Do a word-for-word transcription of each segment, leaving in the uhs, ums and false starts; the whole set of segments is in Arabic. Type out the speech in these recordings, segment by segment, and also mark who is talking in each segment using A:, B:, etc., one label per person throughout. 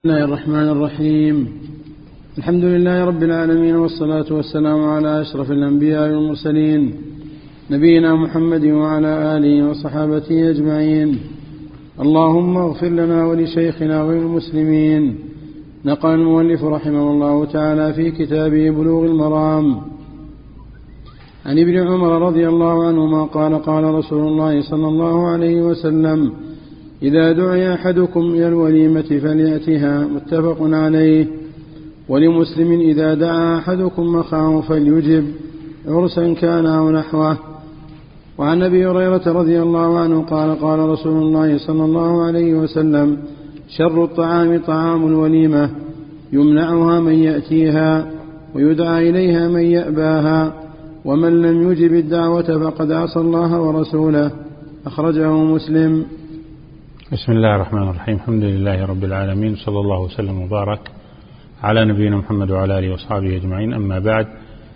A: بسم الله الرحمن الرحيم. الحمد لله رب العالمين، والصلاة والسلام على أشرف الأنبياء والمرسلين، نبينا محمد وعلى آله وصحابته أجمعين. اللهم اغفر لنا ولشيخنا وللمسلمين. نقل المؤلف رحمه الله تعالى في كتابه بلوغ المرام عن ابن عمر رضي الله عنهما قال قال رسول الله صلى الله عليه وسلم: إذا دعي أحدكم إلى الوليمة فليأتها، متفق عليه. ولمسلم: إذا دعا أحدكم أخاه فليجب، عرسا كان أو نحوه. وعن أبي هريرة رضي الله عنه قال قال رسول الله صلى الله عليه وسلم: شر الطعام طعام الوليمة، يمنعها من يأتيها ويدعى إليها من يأباها، ومن لم يجب الدعوة فقد عصى الله ورسوله. أخرجه مسلم.
B: بسم الله الرحمن الرحيم. الحمد لله رب العالمين، صلى الله وسلم وبارك على نبينا محمد وعلى آله وصحبه أجمعين. أما بعد،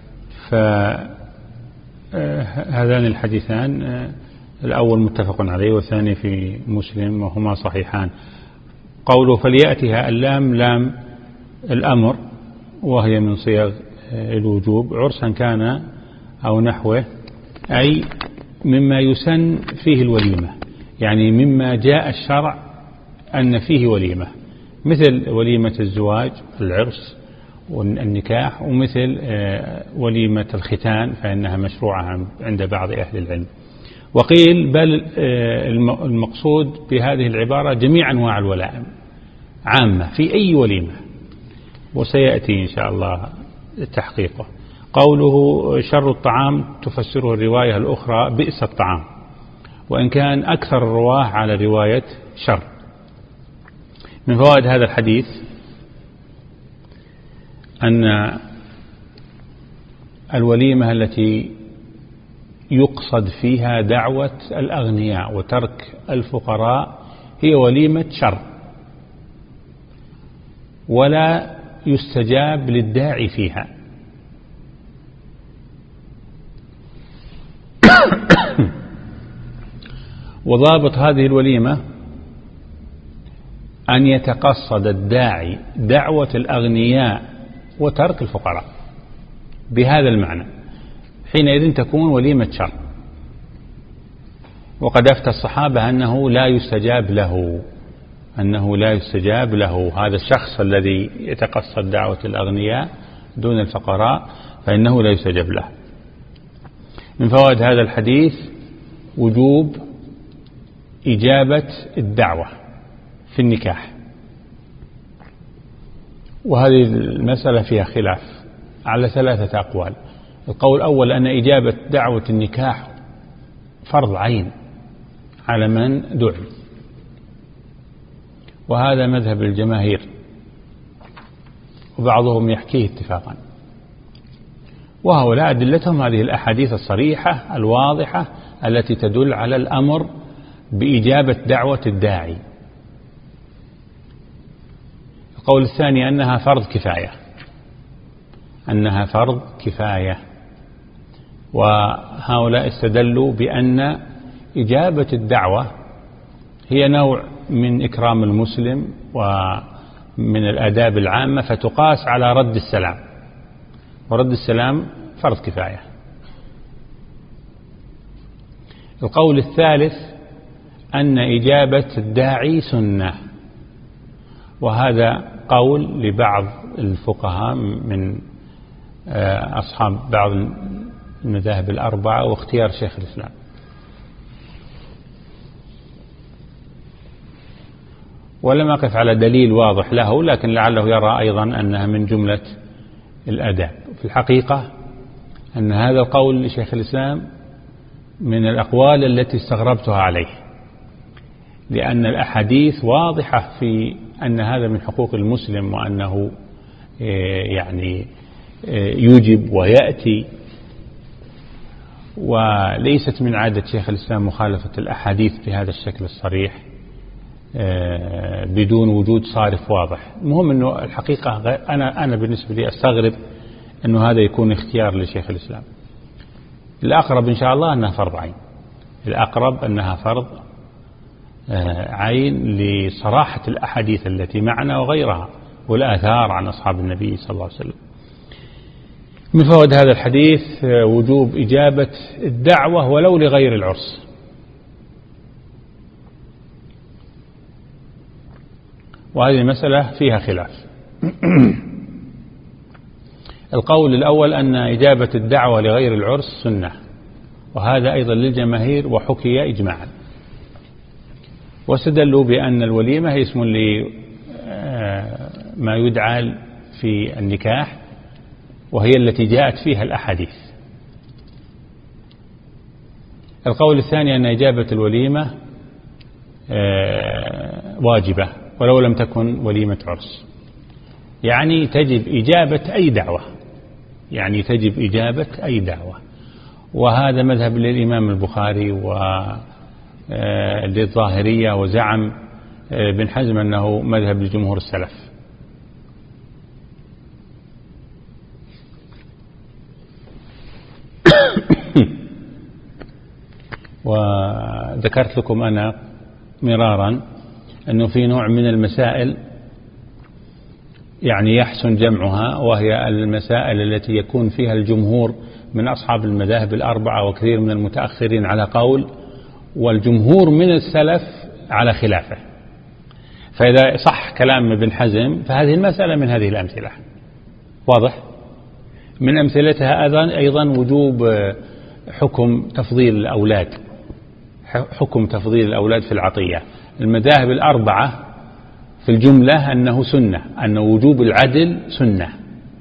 B: فهذان الحديثان الأول متفق عليه والثاني في مسلم، وهما صحيحان. قوله فليأتها، اللام لام الأمر، وهي من صيغ الوجوب، عرسا كان أو نحوه، أي مما يسن فيه الوليمة، يعني مما جاء الشرع أن فيه وليمة، مثل وليمة الزواج العرس والنكاح، ومثل وليمة الختان فإنها مشروعة عند بعض أهل العلم. وقيل بل المقصود بهذه العبارة جميع أنواع الولائم عامة في أي وليمة، وسيأتي إن شاء الله تحقيقه. قوله شر الطعام تفسره الرواية الأخرى بئس الطعام، وإن كان أكثر الرواه على رواية شر. من فوائد هذا الحديث أن الوليمة التي يقصد فيها دعوة الأغنياء وترك الفقراء هي وليمة شر، ولا يستجاب للداعي فيها. وضابط هذه الوليمة أن يتقصد الداعي دعوة الأغنياء وترك الفقراء، بهذا المعنى حينئذ تكون وليمة شر. وقد أفتى الصحابة أنه لا يستجاب له أنه لا يستجاب له هذا الشخص الذي يتقصد دعوة الأغنياء دون الفقراء، فإنه لا يستجاب له. من فوائد هذا الحديث وجوب إجابة الدعوة في النكاح، وهذه المسألة فيها خلاف على ثلاثة أقوال. القول الأول أن إجابة دعوة النكاح فرض عين على من دعي، وهذا مذهب الجماهير، وبعضهم يحكيه اتفاقا. وهؤلاء أدلتهم هذه الأحاديث الصريحة الواضحة التي تدل على الأمر بإجابة دعوة الداعي. القول الثاني أنها فرض كفاية أنها فرض كفاية وهؤلاء استدلوا بأن إجابة الدعوة هي نوع من إكرام المسلم ومن الآداب العامة، فتقاس على رد السلام، ورد السلام فرض كفاية. القول الثالث أن إجابة الداعي سنة، وهذا قول لبعض الفقهاء من أصحاب بعض المذاهب الأربعة، واختيار شيخ الإسلام. ولم أقف على دليل واضح له، لكن لعله يرى أيضا أنها من جملة الآداب. في الحقيقة أن هذا القول لشيخ الإسلام من الأقوال التي استغربتها عليه، لأن الأحاديث واضحة في أن هذا من حقوق المسلم، وأنه يعني يجب ويأتي، وليست من عادة شيخ الإسلام مخالفة الأحاديث بهذا الشكل الصريح بدون وجود صارف واضح. المهم أنه الحقيقة أنا أنا بالنسبة لي أستغرب أنه هذا يكون اختيار لشيخ الإسلام. الأقرب إن شاء الله أنها فرض عين، الأقرب أنها فرض عين لصراحة الأحاديث التي معنا وغيرها والآثار عن أصحاب النبي صلى الله عليه وسلم. من فوائد هذا الحديث وجوب إجابة الدعوة ولو لغير العرس. وهذه المسألة فيها خلاف. القول الأول أن إجابة الدعوة لغير العرس سنة، وهذا أيضا للجماهير وحكي إجماعا، واستدلوا بأن الوليمة هي اسم لما يدعى في النكاح، وهي التي جاءت فيها الأحاديث. القول الثاني أن إجابة الوليمة واجبة ولو لم تكن وليمة عرس، يعني تجب إجابة أي دعوة، يعني تجب إجابة أي دعوة. وهذا مذهب للإمام البخاري وللظاهرية، وزعم ابن حزم أنه مذهب لجمهور السلف. وذكرت لكم أنا مرارا أنه في نوع من المسائل يعني يحسن جمعها، وهي المسائل التي يكون فيها الجمهور من أصحاب المذاهب الأربعة وكثير من المتأخرين على قول، والجمهور من السلف على خلافه. فإذا صح كلام ابن حزم فهذه المسألة من هذه الأمثلة. واضح؟ من أمثلتها أيضا وجوب حكم تفضيل الأولاد، حكم تفضيل الأولاد في العطية. المذاهب الأربعة في الجملة أنه سنة، أن وجوب العدل سنة،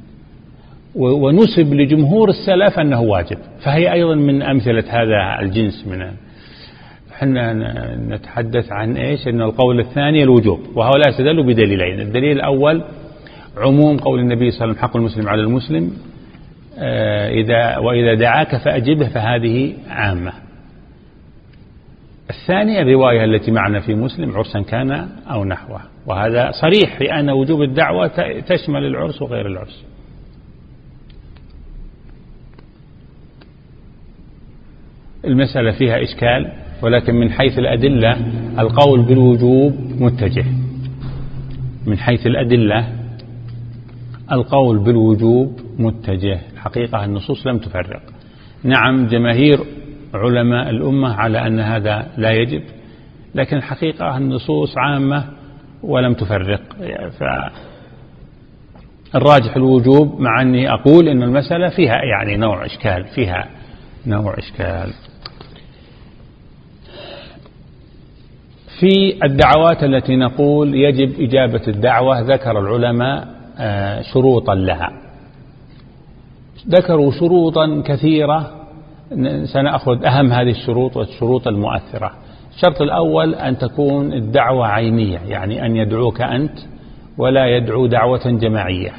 B: ونسب لجمهور السلف أنه واجب. فهي أيضا من أمثلة هذا الجنس. من حنا نتحدث عن إيش؟ أن القول الثاني الوجوب، وهؤلاء استدلوا بدليلين. الدليل الأول عموم قول النبي صلى الله عليه وسلم: حق المسلم على المسلم إذا وإذا دعاك فأجبه، فهذه عامة. الثاني الرواية التي معنا في مسلم: عرسا كان أو نحوه، وهذا صريح في أن وجوب الدعوة تشمل العرس وغير العرس. المسألة فيها إشكال، ولكن من حيث الأدلة القول بالوجوب متجه. من حيث الأدلة القول بالوجوب متجه. الحقيقة النصوص لم تفرق. نعم جماهير علماء الأمة على أن هذا لا يجب، لكن الحقيقة النصوص عامة ولم تفرق. فالراجح الوجوب، مع أني أقول أن المسألة فيها يعني نوع إشكال، فيها نوع إشكال. في الدعوات التي نقول يجب إجابة الدعوة ذكر العلماء شروطا لها، ذكروا شروطا كثيرة، سنأخذ أهم هذه الشروط والشروط المؤثرة. الشرط الأول أن تكون الدعوة عينية، يعني أن يدعوك أنت ولا يدعو دعوة جماعية.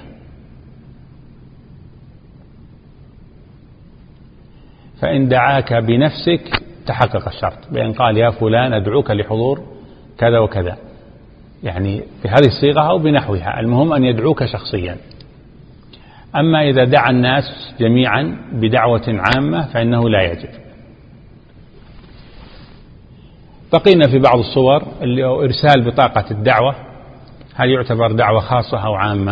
B: فإن دعاك بنفسك تحقق الشرط، بأن قال: يا فلان أدعوك لحضور كذا وكذا، يعني بهذه الصيغة أو بنحوها، المهم أن يدعوك شخصيا. أما إذا دعا الناس جميعا بدعوة عامة فإنه لا يجب. بقينا في بعض الصور اللي هو إرسال بطاقة الدعوة، هل يعتبر دعوة خاصة أو عامة؟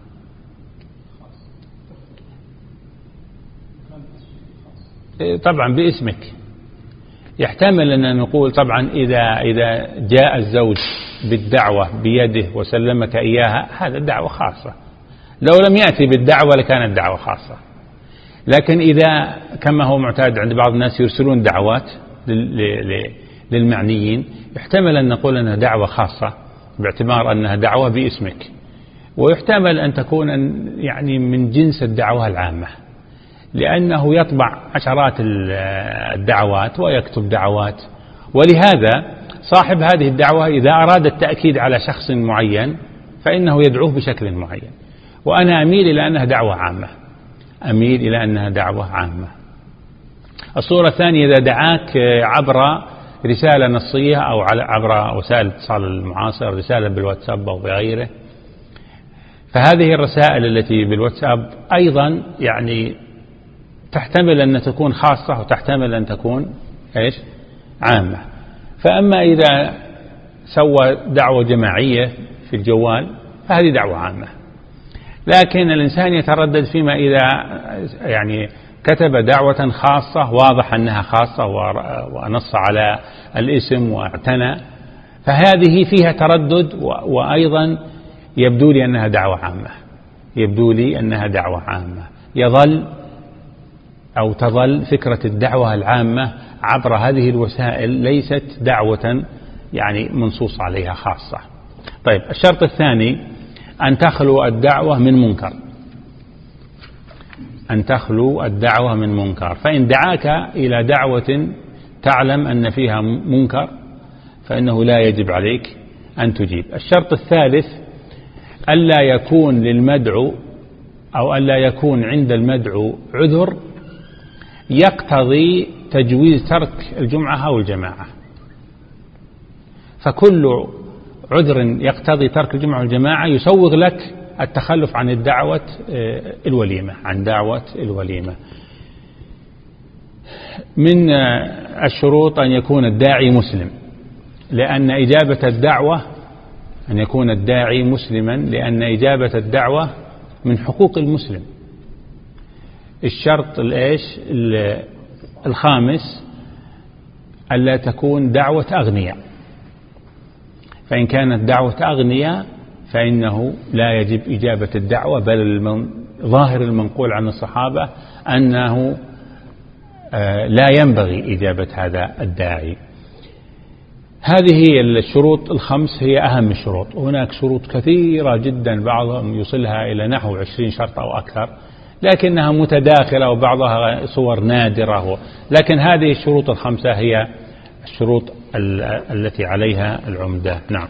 B: طبعا باسمك. يحتمل أن نقول طبعا إذا إذا جاء الزوج بالدعوة بيده وسلمك إياها هذا دعوة خاصة، لو لم يأتي بالدعوة لكانت دعوة خاصة. لكن إذا كما هو معتاد عند بعض الناس يرسلون دعوات للمعنيين، يحتمل أن نقول أنها دعوة خاصة باعتبار أنها دعوة باسمك، ويحتمل أن تكون يعني من جنس الدعوة العامة، لأنه يطبع عشرات الدعوات ويكتب دعوات. ولهذا صاحب هذه الدعوة إذا أراد التأكيد على شخص معين فإنه يدعوه بشكل معين. وأنا أميل إلى أنها دعوة عامة، أميل إلى أنها دعوة عامة. الصورة الثانية إذا دعاك عبر رسالة نصية أو عبر وسائل الاتصال المعاصر، رسالة بالواتساب أو بغيره، فهذه الرسائل التي بالواتساب أيضا يعني تحتمل أن تكون خاصة وتحتمل أن تكون إيش؟ عامة. فأما إذا سوى دعوة جماعية في الجوال فهذه دعوة عامة. لكن الإنسان يتردد فيما إذا يعني كتب دعوة خاصة واضح أنها خاصة ونص على الاسم واعتنى، فهذه فيها تردد، وأيضا يبدو لي أنها دعوة عامة يبدو لي أنها دعوة عامة يظل أو تظل فكرة الدعوة العامة عبر هذه الوسائل ليست دعوة يعني منصوص عليها خاصة. طيب، الشرط الثاني أن تخلو الدعوة من منكر أن تخلو الدعوة من منكر فإن دعاك إلى دعوة تعلم أن فيها منكر فإنه لا يجب عليك أن تجيب. الشرط الثالث ألا يكون للمدعو أو ألا يكون عند المدعو عذر يقتضي تجويز ترك الجمعة أو الجماعة. فكل عذر يقتضي ترك الجمعة والجماعة يسوغ لك التخلف عن الدعوة الوليمة عن دعوة الوليمة. من الشروط أن يكون الداعي مسلم، لأن إجابة الدعوة أن يكون الداعي مسلما لأن إجابة الدعوة من حقوق المسلم. الشرط الإيش الخامس ألا تكون دعوة أغنياء، فإن كانت دعوة أغنياء فإنه لا يجب إجابة الدعوة، بل ظاهر المنقول عن الصحابة أنه لا ينبغي إجابة هذا الداعي. هذه هي الشروط الخمس، هي أهم الشروط. هناك شروط كثيرة جدا بعضهم يصلها إلى نحو عشرين شرط أو أكثر، لكنها متداخلة وبعضها صور نادرة، لكن هذه الشروط الخمسة هي الشروط التي عليها العمدة. نعم.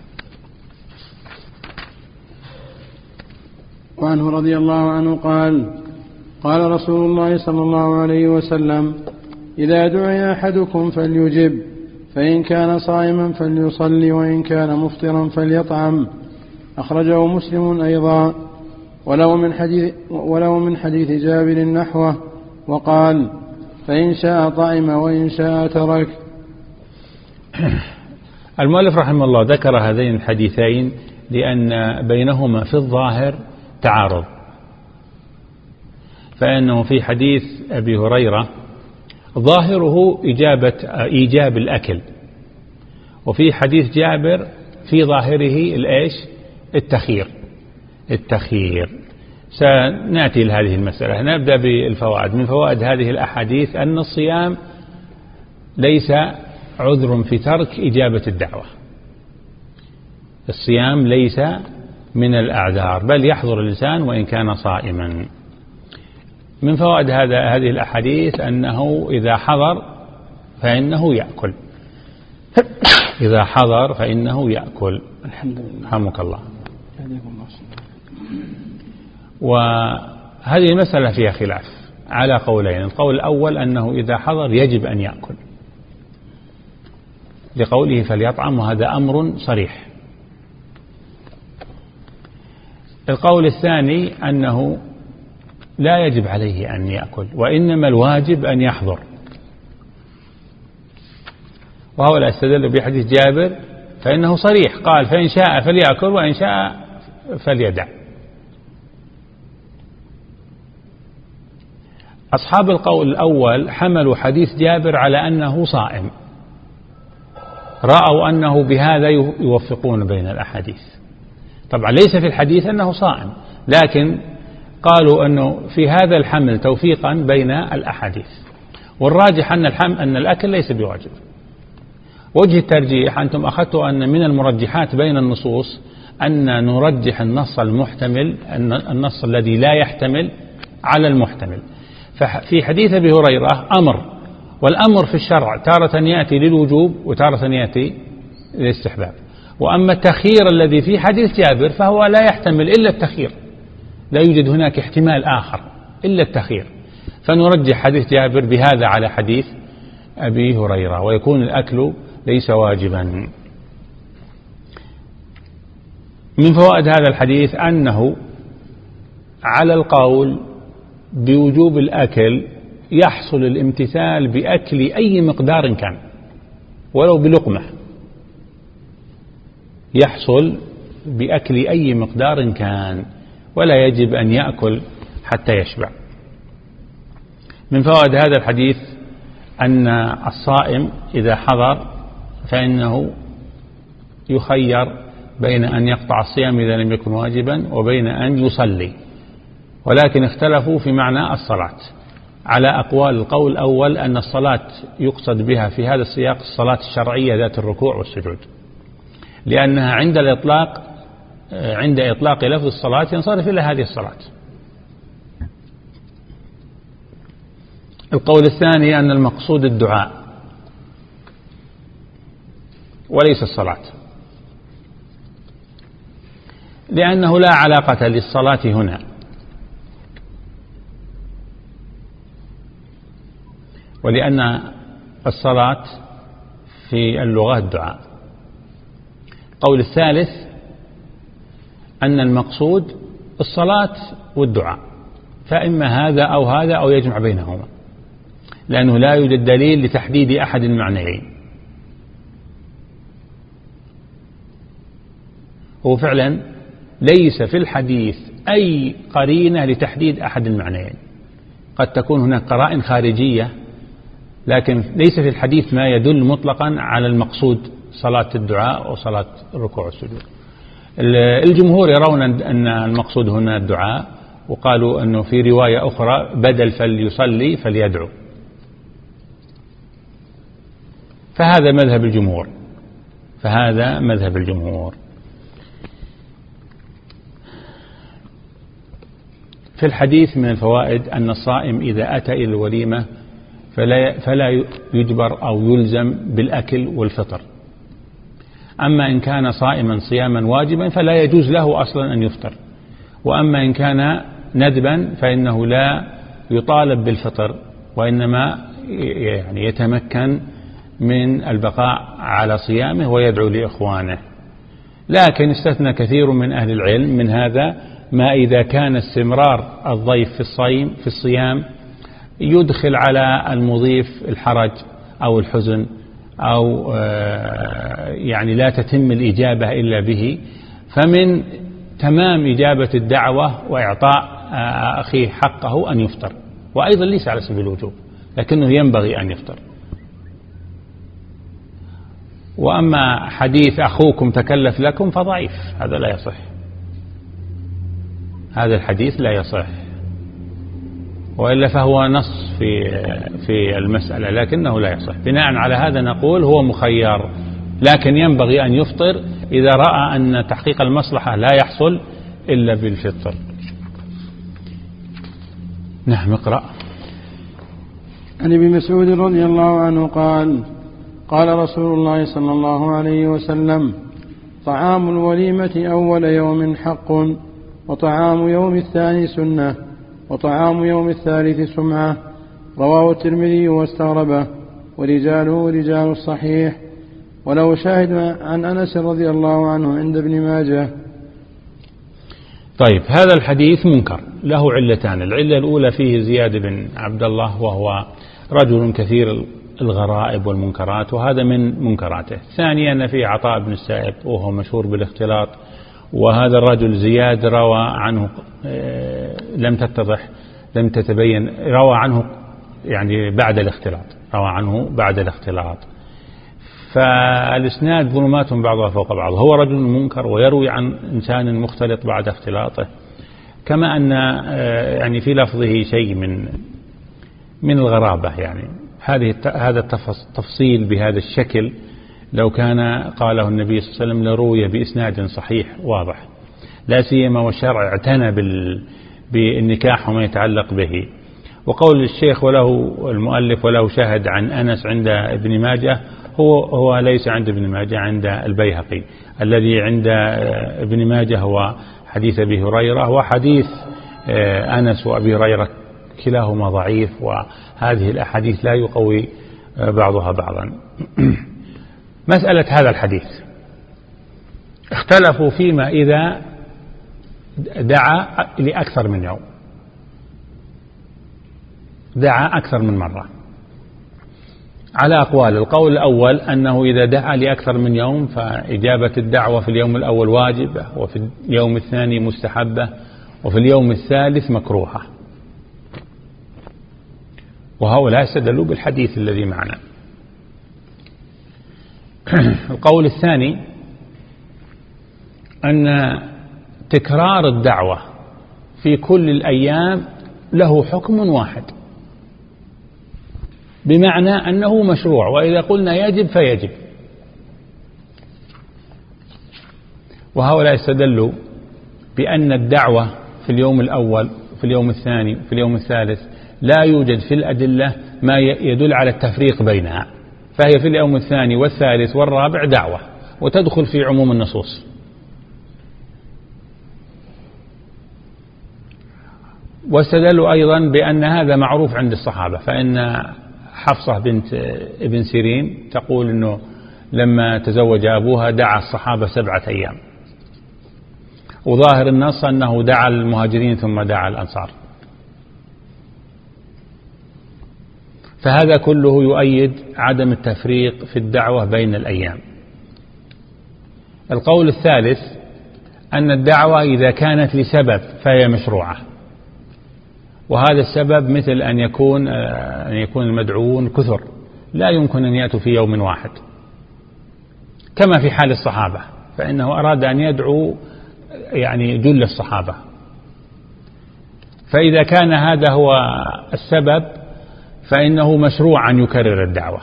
A: وعنه رضي الله عنه قال: قال رسول الله صلى الله عليه وسلم: إذا دعي أحدكم فليجب، فإن كان صائما فليصلي، وإن كان مفطرا فليطعم. أخرجه مسلم أيضا، ولو من حديث, ولو من حديث جابر نحوه، وقال: فإن شاء طعم وإن شاء ترك.
B: المؤلف رحمه الله ذكر هذين الحديثين لأن بينهما في الظاهر تعارض، فإنه في حديث أبي هريرة ظاهره إجابة إيجاب الأكل، وفي حديث جابر في ظاهره الإيش التخيير التخيير سنأتي لهذه المسألة. نبدأ بالفوائد. من فوائد هذه الأحاديث أن الصيام ليس عذر في ترك إجابة الدعوة. الصيام ليس من الأعذار، بل يحضر الإنسان وإن كان صائما. من فوائد هذا هذه الأحاديث أنه إذا حضر فإنه يأكل إذا حضر فإنه يأكل.
A: الحمد لله.
B: رحمك الله. وهذه المسألة فيها خلاف على قولين. القول الأول أنه إذا حضر يجب أن يأكل لقوله فليطعم، وهذا أمر صريح. القول الثاني أنه لا يجب عليه أن يأكل، وإنما الواجب أن يحضر، وهؤلاء استدلوا بحديث جابر فإنه صريح، قال: فإن شاء فليأكل وإن شاء فليدع. أصحاب القول الأول حملوا حديث جابر على أنه صائم، رأوا أنه بهذا يوفقون بين الأحاديث. طبعا ليس في الحديث أنه صائم، لكن قالوا أنه في هذا الحمل توفيقا بين الأحاديث، والراجح أن الحمل أن الأكل ليس بواجب. وجه الترجيح أنتم أخذتوا أن من المرجحات بين النصوص أن نرجح النص المحتمل النص الذي لا يحتمل على المحتمل. ففي حديث أبي هريرة أمر، والأمر في الشرع تارة يأتي للوجوب وتارة يأتي للاستحباب. وأما التخيير الذي في حديث جابر فهو لا يحتمل إلا التخيير، لا يوجد هناك احتمال آخر إلا التخيير، فنرجح حديث جابر بهذا على حديث أبي هريرة، ويكون الأكل ليس واجبا. من فوائد هذا الحديث أنه على القول بوجوب الأكل يحصل الامتثال بأكل أي مقدار كان ولو بلقمة، يحصل بأكل أي مقدار كان، ولا يجب أن يأكل حتى يشبع. من فوائد هذا الحديث أن الصائم إذا حضر فإنه يخير بين أن يقطع الصيام إذا لم يكن واجبا وبين أن يصلي، ولكن اختلفوا في معنى الصلاة على أقوال. القول الأول أن الصلاة يقصد بها في هذا السياق الصلاة الشرعية ذات الركوع والسجود، لأنها عند الإطلاق عند إطلاق لفظ الصلاة ينصرف إلى هذه الصلاة. القول الثاني أن المقصود الدعاء وليس الصلاة، لأنه لا علاقة للصلاة هنا، ولأن الصلاة في اللغة الدعاء. القول الثالث أن المقصود الصلاة والدعاء، فإما هذا أو هذا أو يجمع بينهما، لأنه لا يوجد دليل لتحديد أحد المعنيين. وفعلا ليس في الحديث أي قرينة لتحديد أحد المعنيين، قد تكون هناك قرائن خارجية، لكن ليس في الحديث ما يدل مطلقا على المقصود صلاة الدعاء وصلاة الركوع والسجود. الجمهور يرون أن المقصود هنا الدعاء، وقالوا أنه في رواية أخرى بدل فليصلي فليدعو، فهذا مذهب الجمهور فهذا مذهب الجمهور. في الحديث من الفوائد أن الصائم إذا أتى إلى الوليمة فلا فلا يجبر أو يلزم بالأكل والفطر، أما إن كان صائما صياما واجبا فلا يجوز له أصلا أن يفطر، وأما إن كان ندبا فإنه لا يطالب بالفطر، وإنما يعني يتمكن من البقاء على صيامه ويدعو لإخوانه. لكن استثنى كثير من أهل العلم من هذا ما إذا كان استمرار الضيف في الصيام في الصيام يدخل على المضيف الحرج أو الحزن، أو يعني لا تتم الإجابة إلا به، فمن تمام إجابة الدعوة وإعطاء أخيه حقه أن يفطر، وأيضا ليس على سبيل الوجوب لكنه ينبغي أن يفطر. وأما حديث أخوكم تكلف لكم فضعيف، هذا لا يصح، هذا الحديث لا يصح، وإلا فهو نص في في المسألة لكنه لا يصح. بناء على هذا نقول هو مخير، لكن ينبغي أن يفطر إذا رأى أن تحقيق المصلحة لا يحصل إلا بالفطر. نعم اقرأ.
A: عن ابن مسعود رضي الله عنه قال قال رسول الله صلى الله عليه وسلم: طعام الوليمة أول يوم حق، وطعام يوم الثاني سنة، وطعام يوم الثالث سمعة. رواه الترمذي واستغربه، ورجاله رجال الصحيح، وله شاهد عن أنس رضي الله عنه عند ابن ماجه.
B: طيب، هذا الحديث منكر، له علتان. العلة الأولى فيه زياد بن عبد الله، وهو رجل كثير الغرائب والمنكرات، وهذا من منكراته. ثانيا أن فيه عطاء بن السائب وهو مشهور بالاختلاط، وهذا الرجل زياد روى عنه لم تتضح لم تتبين روى عنه يعني بعد الاختلاط روى عنه بعد الاختلاط فالإسناد ظلمات بعضها فوق بعض. هو رجل منكر ويروي عن إنسان مختلط بعد اختلاطه، كما أن يعني في لفظه شيء من من الغرابة. يعني هذه هذا التفصيل بهذا الشكل لو كان قاله النبي صلى الله عليه وسلم لروي بإسناد صحيح واضح، لا سيما والشرع اعتنى بالنكاح وما يتعلق به. وقول الشيخ وله المؤلف وله شاهد عن أنس عند ابن ماجه، هو هو ليس عند ابن ماجه، عند البيهقي. الذي عند ابن ماجه هو حديث أبي هريرة، وحديث أنس وأبي هريرة كلاهما ضعيف، وهذه الأحاديث لا يقوي بعضها بعضا. مسألة هذا الحديث اختلفوا فيما إذا دعا لأكثر من يوم، دعا أكثر من مرة. على أقوال. القول الأول أنه إذا دعا لأكثر من يوم فإجابة الدعوة في اليوم الأول واجبة، وفي اليوم الثاني مستحبة، وفي اليوم الثالث مكروهة، وهؤلاء استدلوا بالحديث الذي معنا. القول الثاني أن تكرار الدعوة في كل الأيام له حكم واحد، بمعنى أنه مشروع، وإذا قلنا يجب فيجب. وهؤلاء استدلوا بأن الدعوة في اليوم الأول في اليوم الثاني في اليوم الثالث لا يوجد في الأدلة ما يدل على التفريق بينها، فهي في اليوم الثاني والثالث والرابع دعوة، وتدخل في عموم النصوص. واستدلوا أيضا بأن هذا معروف عند الصحابة، فإن حفصة بنت ابن سيرين تقول أنه لما تزوج أبوها دعا الصحابة سبعة أيام، وظاهر النص أنه دعا المهاجرين ثم دعا الأنصار، فهذا كله يؤيد عدم التفريق في الدعوة بين الأيام. القول الثالث أن الدعوة إذا كانت لسبب فهي مشروعة، وهذا السبب مثل أن يكون أن يكون المدعوون كثر لا يمكن أن يأتوا في يوم واحد، كما في حال الصحابة، فإنه أراد أن يدعو يعني جل الصحابة، فإذا كان هذا هو السبب فإنه مشروع أن يكرر الدعوة.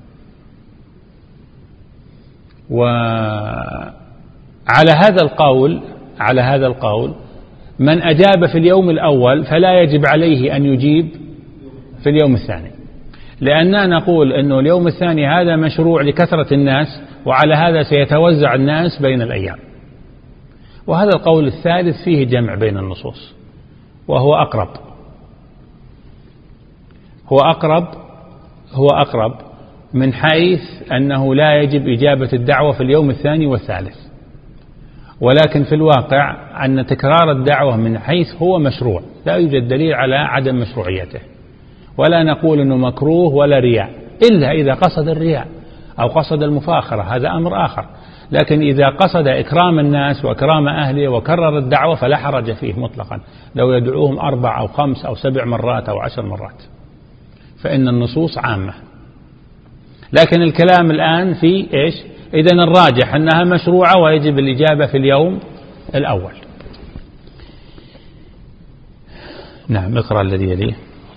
B: وعلى هذا القول على هذا القول من أجاب في اليوم الأول فلا يجب عليه أن يجيب في اليوم الثاني، لأننا نقول أنه اليوم الثاني هذا مشروع لكثرة الناس، وعلى هذا سيتوزع الناس بين الأيام. وهذا القول الثالث فيه جمع بين النصوص، وهو أقرب هو أقرب هو أقرب من حيث أنه لا يجب إجابة الدعوة في اليوم الثاني والثالث، ولكن في الواقع أن تكرار الدعوة من حيث هو مشروع لا يوجد دليل على عدم مشروعيته، ولا نقول أنه مكروه ولا رياء، إلا إذا قصد الرياء أو قصد المفاخرة، هذا أمر آخر. لكن إذا قصد إكرام الناس وإكرام أهله وكرر الدعوة فلا حرج فيه مطلقا، لو يدعوهم أربع أو خمس أو سبع مرات أو عشر مرات، فإن النصوص عامة. لكن الكلام الآن في إيش؟ إذن الراجح أنها مشروعة ويجب الإجابة في اليوم الأول. نعم، اقرأ الذي يليه.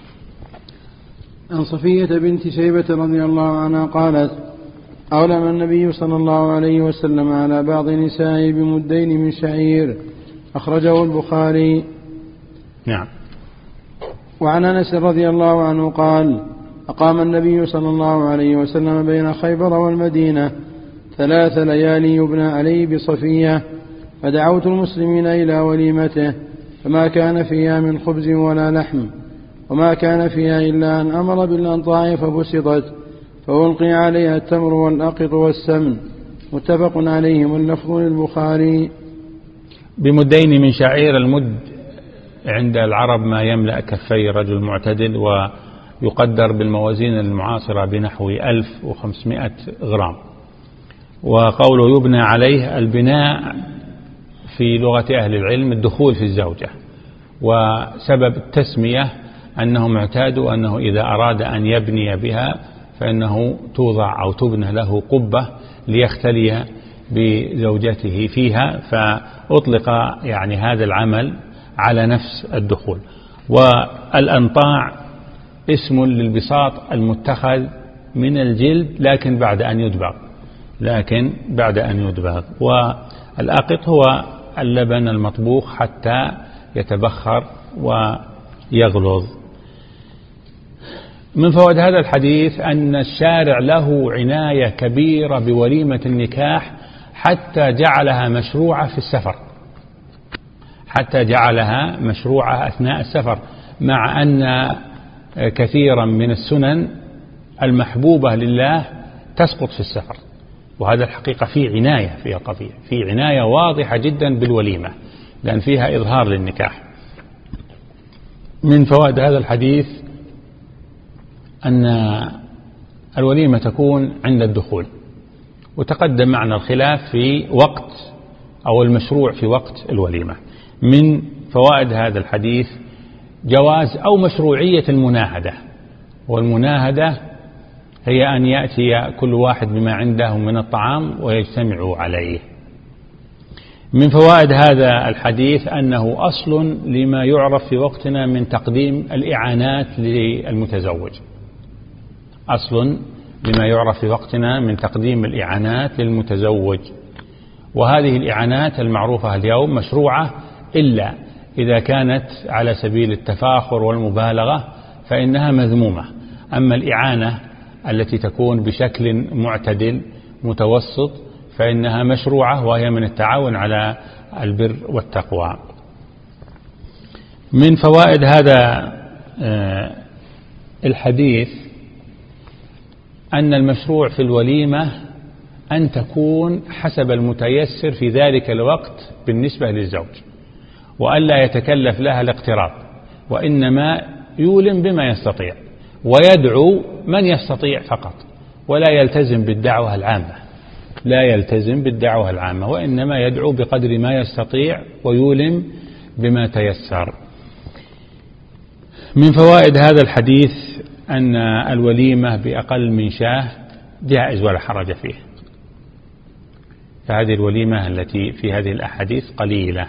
A: عن صفية بنت شيبة رضي الله عنها قالت: أولم النبي صلى الله عليه وسلم على بعض نسائه بمدين من شعير، أخرجه البخاري.
B: نعم.
A: وعن أنس رضي الله عنه قال: أقام النبي صلى الله عليه وسلم بين خيبر والمدينة ثلاث ليالي يبنى عليه بصفية، فدعوت المسلمين إلى وليمته، فما كان فيها من خبز ولا لحم، وما كان فيها إلا أن أمر بالأنطاع فبسطت، فألقي عليها التمر والأقط والسمن. متفق عليه، واللفظ للبخاري.
B: بمدين من شعير، المد عند العرب ما يملأ كفي رجل معتدل، ويقدر بالموازين المعاصرة بنحو ألف وخمسمائة غرام. وقوله يبنى عليه، البناء في لغة أهل العلم الدخول في الزوجة، وسبب التسمية أنهم اعتادوا أنه إذا أراد أن يبني بها فإنه توضع أو تبنى له قبة ليختلي بزوجته فيها، فأطلق يعني هذا العمل على نفس الدخول. والأنطاع اسم للبساط المتخذ من الجلد لكن بعد أن يدبغ لكن بعد أن يدبغ والأقط هو اللبن المطبوخ حتى يتبخر ويغلظ. من فوائد هذا الحديث أن الشارع له عناية كبيرة بوليمة النكاح، حتى جعلها مشروعة في السفر حتى جعلها مشروعة أثناء السفر، مع أن كثيرا من السنن المحبوبة لله تسقط في السفر. وهذا الحقيقة في عناية في القضية، في عناية واضحة جدا بالوليمة، لأن فيها إظهار للنكاح. من فوائد هذا الحديث أن الوليمة تكون عند الدخول، وتقدم معنا الخلاف في وقت أو المشروع في وقت الوليمة. من فوائد هذا الحديث جواز أو مشروعية المناهدة، والمناهدة هي أن يأتي كل واحد بما عنده من الطعام ويجتمعوا عليه. من فوائد هذا الحديث أنه أصل لما يعرف في وقتنا من تقديم الإعانات للمتزوج، أصل لما يعرف في وقتنا من تقديم الإعانات للمتزوج. وهذه الإعانات المعروفة اليوم مشروعة إلا إذا كانت على سبيل التفاخر والمبالغة فإنها مذمومة. أما الإعانة التي تكون بشكل معتدل متوسط فإنها مشروعة، وهي من التعاون على البر والتقوى. من فوائد هذا الحديث أن المشروع في الوليمة أن تكون حسب المتيسر في ذلك الوقت بالنسبة للزوج، وألا يتكلف لها الاقتراض، وإنما يولم بما يستطيع ويدعو من يستطيع فقط، ولا يلتزم بالدعوة العامة، لا يلتزم بالدعوة العامة، وإنما يدعو بقدر ما يستطيع ويولم بما تيسر. من فوائد هذا الحديث أن الوليمة بأقل من شاه جائز ولا حرج فيه، فهذه الوليمة التي في هذه الأحاديث قليلة.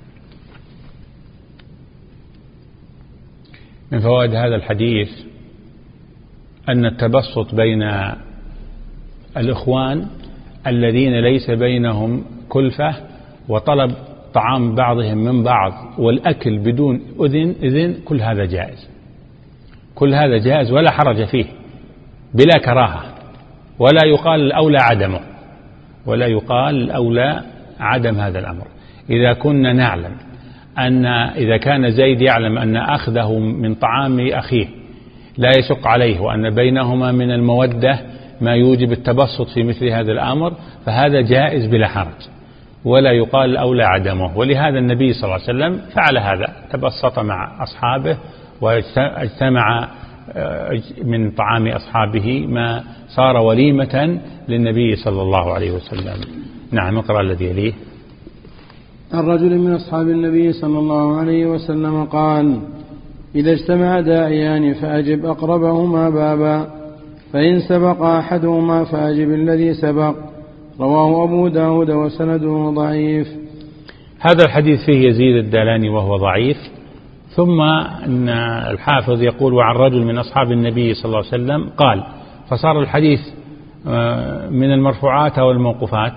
B: من فوائد هذا الحديث أن التبسط بين الإخوان الذين ليس بينهم كلفة وطلب طعام بعضهم من بعض والأكل بدون أذن إذن كل هذا جائز، كل هذا جائز ولا حرج فيه بلا كراهة، ولا يقال الأولى عدمه، ولا يقال الأولى عدم هذا الأمر. إذا كنا نعلم أن إذا كان زيد يعلم أن أخذه من طعام أخيه لا يشق عليه، وأن بينهما من المودة ما يوجب التبسط في مثل هذا الأمر، فهذا جائز بلا حرج، ولا يقال الأولى عدمه. ولهذا النبي صلى الله عليه وسلم فعل هذا، تبسط مع أصحابه واجتمع من طعام أصحابه ما صار وليمة للنبي صلى الله عليه وسلم. نعم، اقرأ الذي يليه.
A: الرجل من أصحاب النبي صلى الله عليه وسلم قال: إذا اجتمع داعيان فأجب أقربهما بابا، فإن سبق أحدهما فأجب الذي سبق. رواه أبو داود وسنده ضعيف.
B: هذا الحديث فيه يزيد الدالاني وهو ضعيف. ثم أن الحافظ يقول: وعن رجل من أصحاب النبي صلى الله عليه وسلم قال، فصار الحديث من المرفوعات أو الموقوفات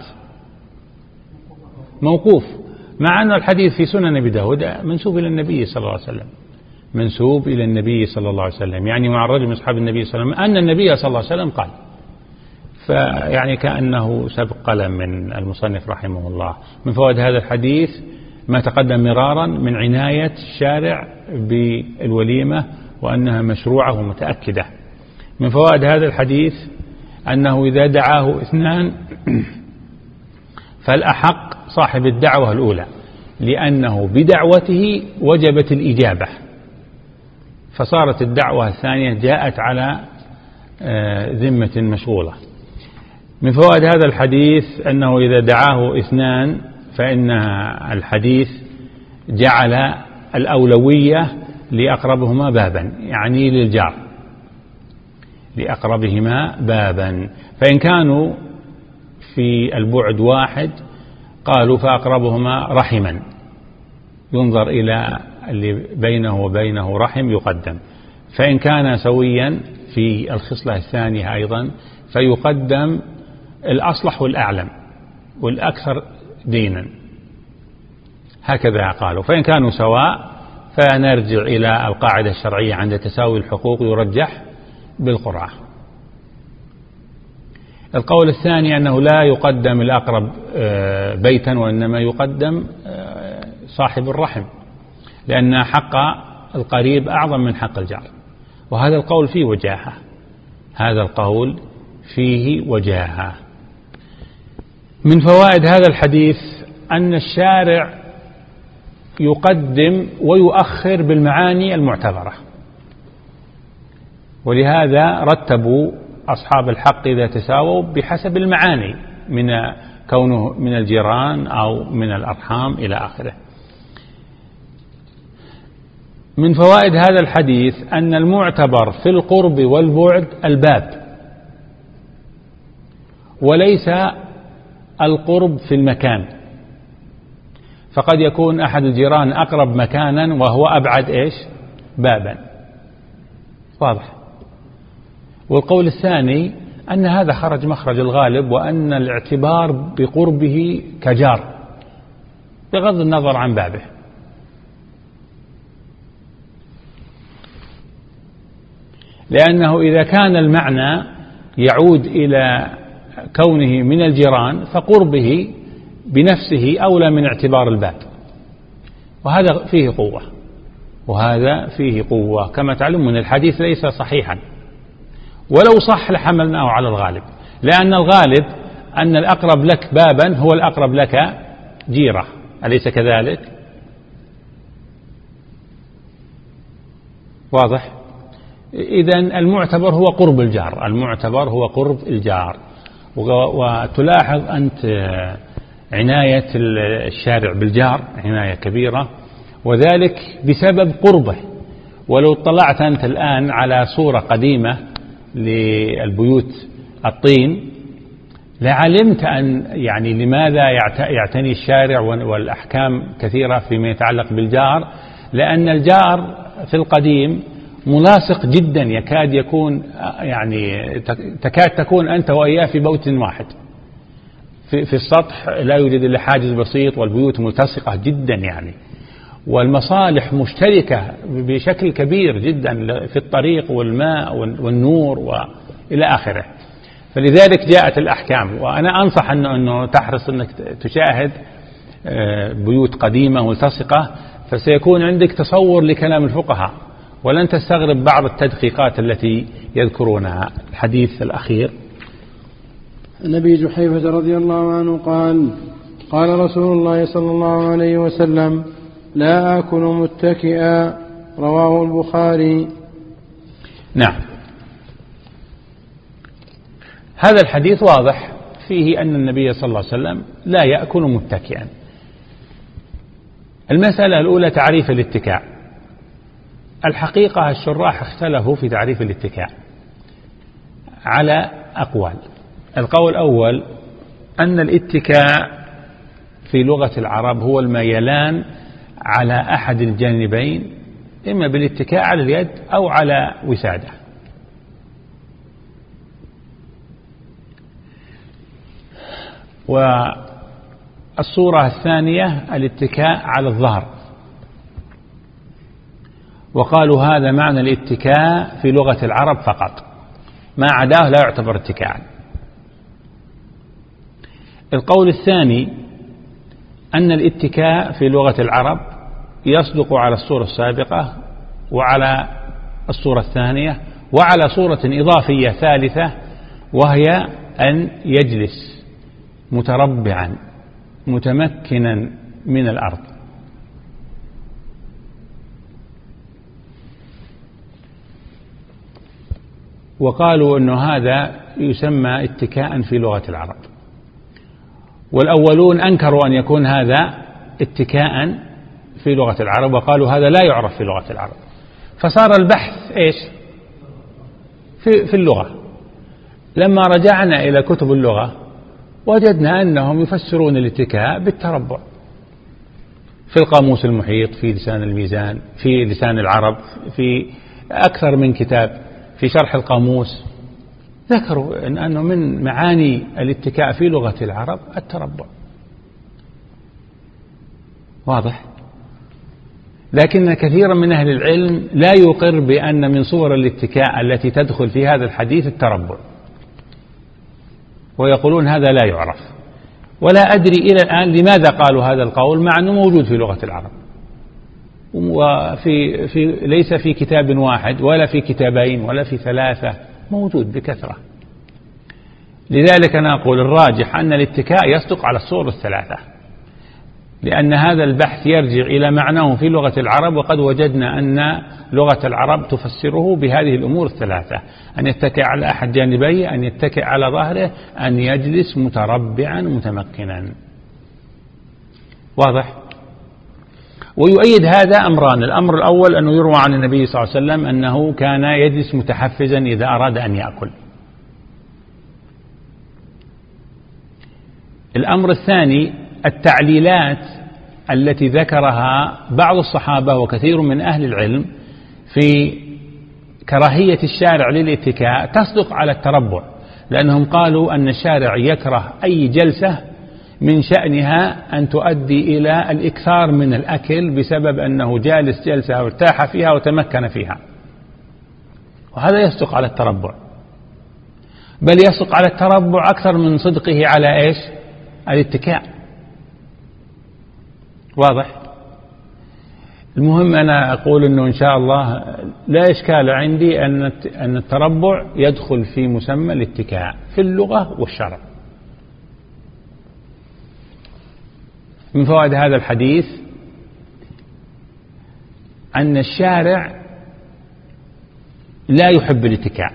B: موقوف، مع أن الحديث في سنن أبي داود منسوب إلى النبي صلى الله عليه وسلم، منسوب إلى النبي صلى الله عليه وسلم، يعني مع الرجل من أصحاب النبي صلى الله عليه وسلم أن النبي صلى الله عليه وسلم قال، فيعني كأنه سبق قلم من المصنف رحمه الله. من فوائد هذا الحديث ما تقدم مرارا من عناية الشارع بالوليمة وأنها مشروعة ومتأكدة. من فوائد هذا الحديث أنه إذا دعاه اثنان فالأحق صاحب الدعوة الأولى، لأنه بدعوته وجبت الإجابة، فصارت الدعوة الثانية جاءت على ذمة مشغولة. من فوائد هذا الحديث أنه إذا دعاه اثنان فإن الحديث جعل الأولوية لأقربهما بابا، يعني للجار، لأقربهما بابا، فإن كانوا في البعد واحد قالوا فأقربهما رحما، ينظر إلى اللي بينه وبينه رحم يقدم، فإن كان سويا في الخصلة الثانية أيضا فيقدم الأصلح والأعلم والأكثر دينا، هكذا قالوا. فإن كانوا سواء فنرجع إلى القاعدة الشرعية عند تساوي الحقوق يرجح بالقرعة. القول الثاني أنه لا يقدم الأقرب بيتا، وإنما يقدم صاحب الرحم، لأن حق القريب أعظم من حق الجار، وهذا القول فيه وجاهة، هذا القول فيه وجاهة. من فوائد هذا الحديث أن الشارع يقدم ويؤخر بالمعاني المعتبرة، ولهذا رتبوا أصحاب الحق إذا تساووا بحسب المعاني من كونه من الجيران أو من الأرحام إلى آخره. من فوائد هذا الحديث أن المعتبر في القرب والبعد الباب، وليس القرب في المكان، فقد يكون أحد الجيران أقرب مكانا وهو أبعد إيش بابا. واضح. والقول الثاني أن هذا خرج مخرج الغالب، وأن الاعتبار بقربه كجار بغض النظر عن بابه. لأنه إذا كان المعنى يعود إلى كونه من الجيران فقربه بنفسه أولى من اعتبار الباب، وهذا فيه قوة وهذا فيه قوة. كما تعلمون الحديث ليس صحيحا، ولو صح لحملناه على الغالب، لأن الغالب أن الأقرب لك بابا هو الأقرب لك جيرة، أليس كذلك؟ واضح. إذن المعتبر هو قرب الجار، المعتبر هو قرب الجار. وتلاحظ أنت عناية الشارع بالجار عناية كبيرة، وذلك بسبب قربه. ولو اطلعت أنت الآن على صورة قديمة للبيوت الطين لعلمت أن يعني لماذا يعتني الشارع والأحكام كثيرة فيما يتعلق بالجار، لأن الجار في القديم ملاصق جدا، يكاد يكون يعني تكاد تكون أنت وإياه في بيت واحد، في, في السطح لا يوجد إلا حاجز بسيط، والبيوت ملتصقة جدا يعني، والمصالح مشتركة بشكل كبير جدا في الطريق والماء والنور وإلى آخره. فلذلك جاءت الأحكام. وأنا أنصح أنه, أنه تحرص أنك تشاهد بيوت قديمة ملتصقة، فسيكون عندك تصور لكلام الفقهاء، ولن تستغرب بعض التدقيقات التي يذكرونها. الحديث الأخير
A: عن أبي جحيفة رضي الله عنه قال: قال رسول الله صلى الله عليه وسلم: لا آكل متكئا. رواه البخاري.
B: نعم. هذا الحديث واضح فيه أن النبي صلى الله عليه وسلم لا يأكل متكئا. المسألة الأولى تعريف الاتكاء. الحقيقة الشراح اختلفوا في تعريف الاتكاء على أقوال. القول الأول أن الاتكاء في لغة العرب هو الميلان على أحد الجانبين، إما بالاتكاء على اليد أو على وسادة. والصورة الثانية الاتكاء على الظهر، وقالوا هذا معنى الاتكاء في لغة العرب فقط، ما عداه لا يعتبر اتكاء. القول الثاني أن الاتكاء في لغة العرب يصدق على الصورة السابقة وعلى الصورة الثانية وعلى صورة إضافية ثالثة، وهي أن يجلس متربعا متمكنا من الأرض. وقالوا أن هذا يسمى اتكاء في لغة العرب. والأولون أنكروا أن يكون هذا اتكاء في لغة العرب، وقالوا هذا لا يعرف في لغة العرب. فصار البحث إيش في, في اللغة. لما رجعنا إلى كتب اللغة وجدنا أنهم يفسرون الاتكاء بالتربع، في القاموس المحيط، في لسان الميزان، في لسان العرب، في أكثر من كتاب، في شرح القاموس، ذكروا إن أنه من معاني الاتكاء في لغة العرب التربع. واضح. لكن كثيرا من أهل العلم لا يقر بأن من صور الاتكاء التي تدخل في هذا الحديث التربع، ويقولون هذا لا يعرف. ولا أدري إلى الآن لماذا قالوا هذا القول مع أنه موجود في لغة العرب، وفي في ليس في كتاب واحد ولا في كتابين ولا في ثلاثة، موجود بكثرة. لذلك أنا أقول الراجح أن الاتكاء يصدق على الصور الثلاثة. لأن هذا البحث يرجع إلى معناه في لغة العرب، وقد وجدنا أن لغة العرب تفسره بهذه الأمور الثلاثة: أن يتكئ على أحد جانبيه، أن يتكئ على ظهره، أن يجلس متربعا متمكنا. واضح؟ ويؤيد هذا أمران: الأمر الأول أنه يروى عن النبي صلى الله عليه وسلم أنه كان يجلس متحفزا إذا أراد أن يأكل. الأمر الثاني التعليلات التي ذكرها بعض الصحابة وكثير من أهل العلم في كراهية الشارع للاتكاء تصدق على التربع، لأنهم قالوا أن الشارع يكره أي جلسة من شأنها أن تؤدي إلى الإكثار من الأكل بسبب أنه جالس جلسة وارتاح فيها وتمكن فيها، وهذا يصدق على التربع، بل يصدق على التربع أكثر من صدقه على إيش؟ الاتكاء. واضح؟ المهم أنا أقول أنه إن شاء الله لا إشكال عندي أن التربع يدخل في مسمى الاتكاء في اللغة والشرع. من فوائد هذا الحديث أن الشارع لا يحب الاتكاء.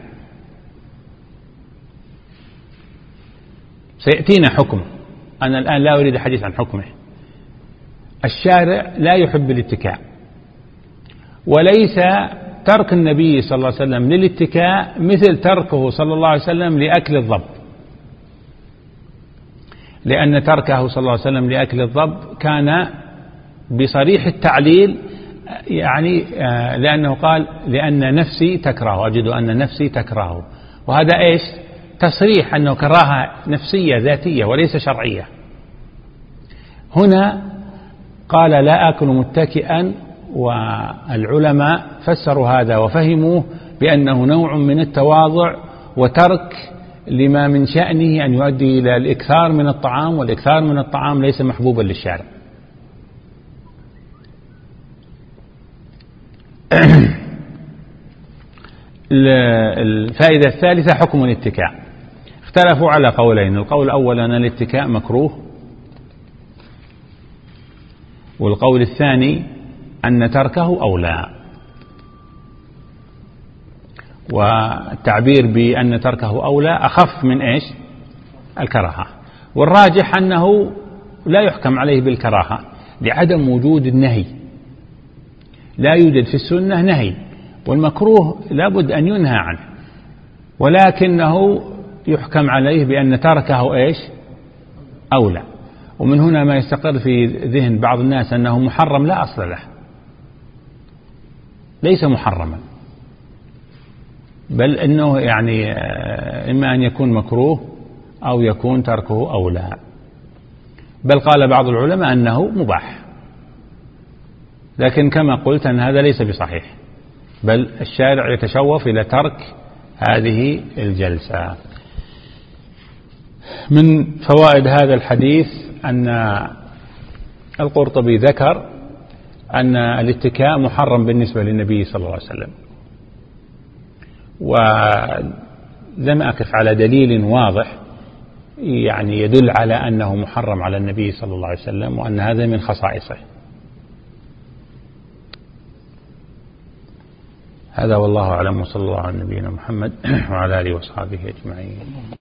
B: سيأتينا حكم، أنا الآن لا أريد الحديث عن حكمه. الشارع لا يحب الاتكاء، وليس ترك النبي صلى الله عليه وسلم للاتكاء مثل تركه صلى الله عليه وسلم لأكل الضب، لأن تركه صلى الله عليه وسلم لأكل الضب كان بصريح التعليل، يعني لأنه قال لأن نفسي تكره، أجد أن نفسي تكره، وهذا إيش؟ تصريح أنه كراهة نفسية ذاتية وليس شرعية. هنا قال لا آكل متكئا، والعلماء فسروا هذا وفهموه بأنه نوع من التواضع وترك لما من شأنه أن يؤدي إلى الإكثار من الطعام، والإكثار من الطعام ليس محبوبا للشارع. الفائدة الثالثة حكم الاتكاء. اختلفوا على قولين: القول الأول أن الاتكاء مكروه، والقول الثاني أن تركه أولى. والتعبير بأن تركه أولى أخف من إيش؟ الكراهة. والراجح أنه لا يحكم عليه بالكراهة لعدم وجود النهي، لا يوجد في السنة نهي، والمكروه لابد أن ينهى عنه، ولكنه يحكم عليه بأن تركه إيش؟ أولى. ومن هنا ما يستقر في ذهن بعض الناس أنه محرم لا أصل له، ليس محرما، بل أنه يعني إما أن يكون مكروه أو يكون تركه أولى، بل قال بعض العلماء أنه مباح. لكن كما قلت أن هذا ليس بصحيح، بل الشارع يتشوف إلى ترك هذه الجلسة. من فوائد هذا الحديث أن القرطبي ذكر أن الاتكاء محرم بالنسبة للنبي صلى الله عليه وسلم، ولم أقف على دليل واضح يعني يدل على أنه محرم على النبي صلى الله عليه وسلم، وأن هذا من خصائصه. هذا والله أعلم، وصلى الله على نبينا محمد وعلى آله وصحبه أجمعين.